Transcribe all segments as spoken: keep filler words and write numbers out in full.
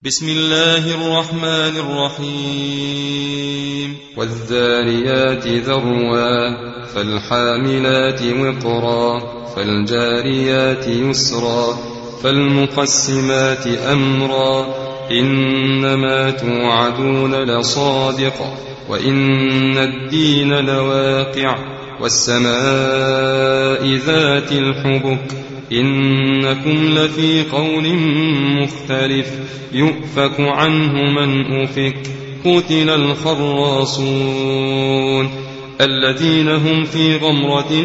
بسم الله الرحمن الرحيم والذاريات ذروا فالحاملات وقرا فالجاريات يسرا فالمقسمات أمرا إنما توعدون لصادق وإن الدين لواقع والسماء ذات الحبك إنكم لفي قول مختلف يؤفك عنه من أفك قتل الخراصون الذين هم في غمرة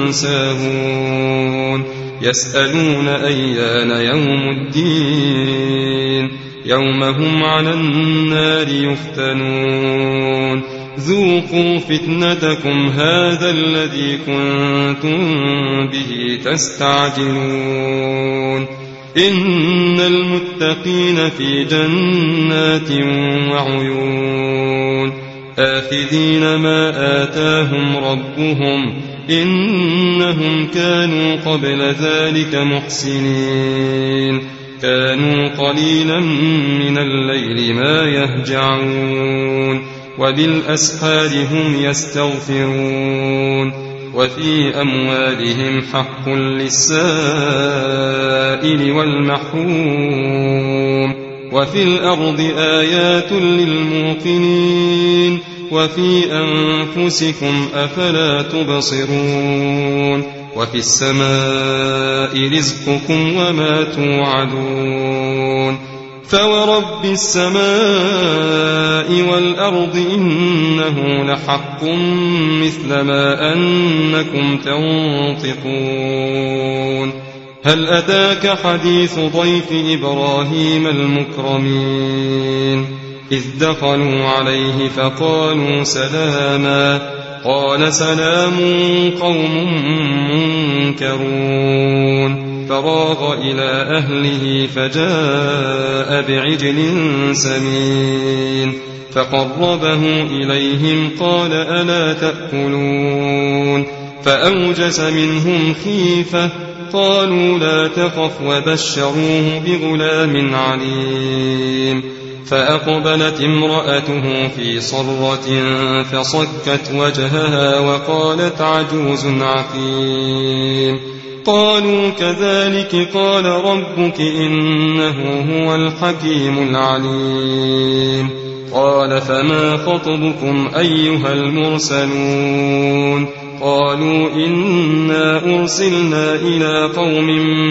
ساهون يسألون أيان يوم الدين يوم هم على النار يفتنون ذوقوا فتنتكم هذا الذي كنتم به تستعجلون إن المتقين في جنات وعيون آخذين ما آتاهم ربهم إنهم كانوا قبل ذلك محسنين كانوا قليلا من الليل ما يهجعون وبالأسحار هم يستغفرون وفي أموالهم حق للسائل والمحروم وفي الأرض آيات للموقنين وفي أنفسكم أفلا تبصرون وفي السماء رزقكم وما توعدون فورب السماء والأرض إنه لحق مثل ما أنكم تنطقون هل أتاك حديث ضيف إبراهيم المكرمين إذ دخلوا عليه فقالوا سلاما قال سلام قوم منكرون فراغ إلى أهله فجاء بعجل سمين فقربه إليهم قال ألا تأكلون فأوجس منهم خيفة قالوا لا تخف وبشروه بغلام عليم فأقبلت امرأته في صرة فصكت وجهها وقالت عجوز عقيم قالوا كذلك قال ربك إنه هو الحكيم العليم قال فما خطبكم أيها المرسلون قالوا إنا أرسلنا إلى قوم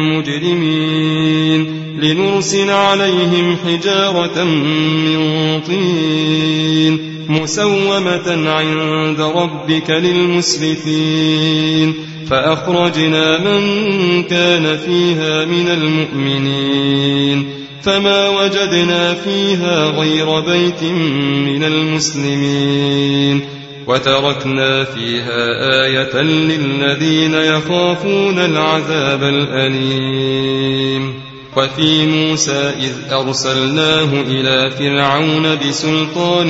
مجرمين لنرسل عليهم حجارة من طين مسومة عند ربك للمسرفين فأخرجنا من كان فيها من المؤمنين فما وجدنا فيها غير بيت من المسلمين وتركنا فيها آية للذين يخافون العذاب الأليم وفي موسى إذ أرسلناه إلى فرعون بسلطان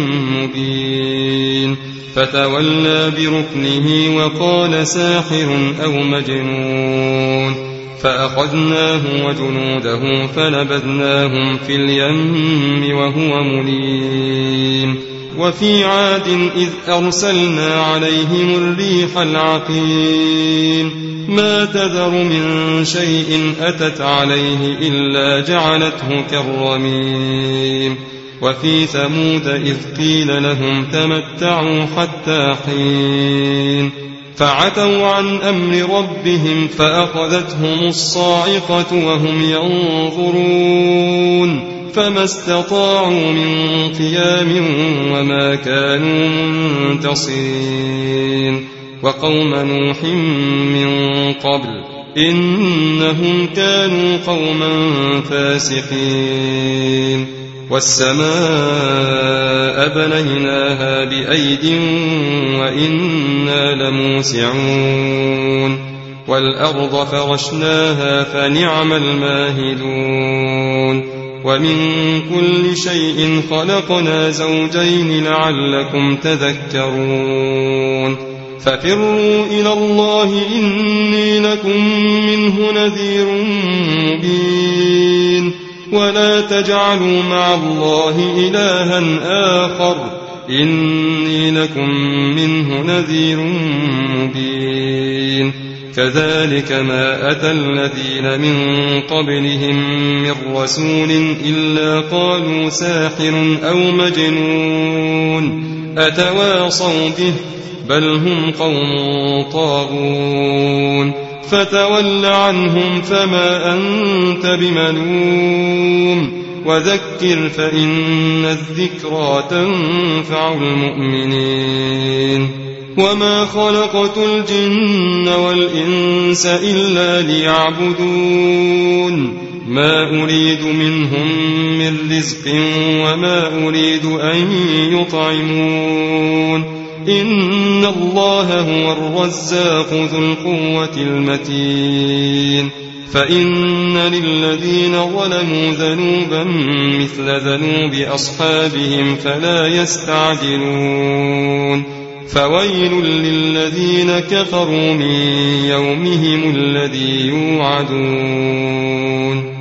مبين فتولى بركنه وقال ساحر أو مجنون فأخذناه وجنوده فنبذناهم في اليم وهو مليم وفي عاد إذ أرسلنا عليهم الريح العقيم ما تذر من شيء أتت عليه إلا جعلته كالرميم وفي ثمود إذ قيل لهم تمتعوا حتى حين فعتوا عن أمر ربهم فأخذتهم الصاعقة وهم ينظرون فما استطاعوا من قيام وما كانوا منتصرين وقوم نوح من قبل إنهم كانوا قوما فاسقين والسماء بنيناها بأيد وإنا لموسعون والأرض فرشناها فنعم الماهدون ومن كل شيء خلقنا زوجين لعلكم تذكرون ففروا إلى الله إني لكم منه نذير مبين ولا تجعلوا مع الله إلها آخر إني لكم منه نذير مبين كذلك ما أتى الذين من قبلهم من رسول إلا قالوا ساحر أو مجنون أتواصوا به بل هم قوم طاغون فتول عنهم فما أنت بملوم وذكر فإن الذكرى تنفع المؤمنين وما خلقت الجن والإنس إلا ليعبدون ما أريد منهم من رزق وما أريد أن يطعمون إن الله هو الرزاق ذو القوة المتين فإن للذين ظلموا ذنوبا مثل ذنوب أصحابهم فلا يستعجلون فويل للذين كفروا من يومهم الذي يوعدون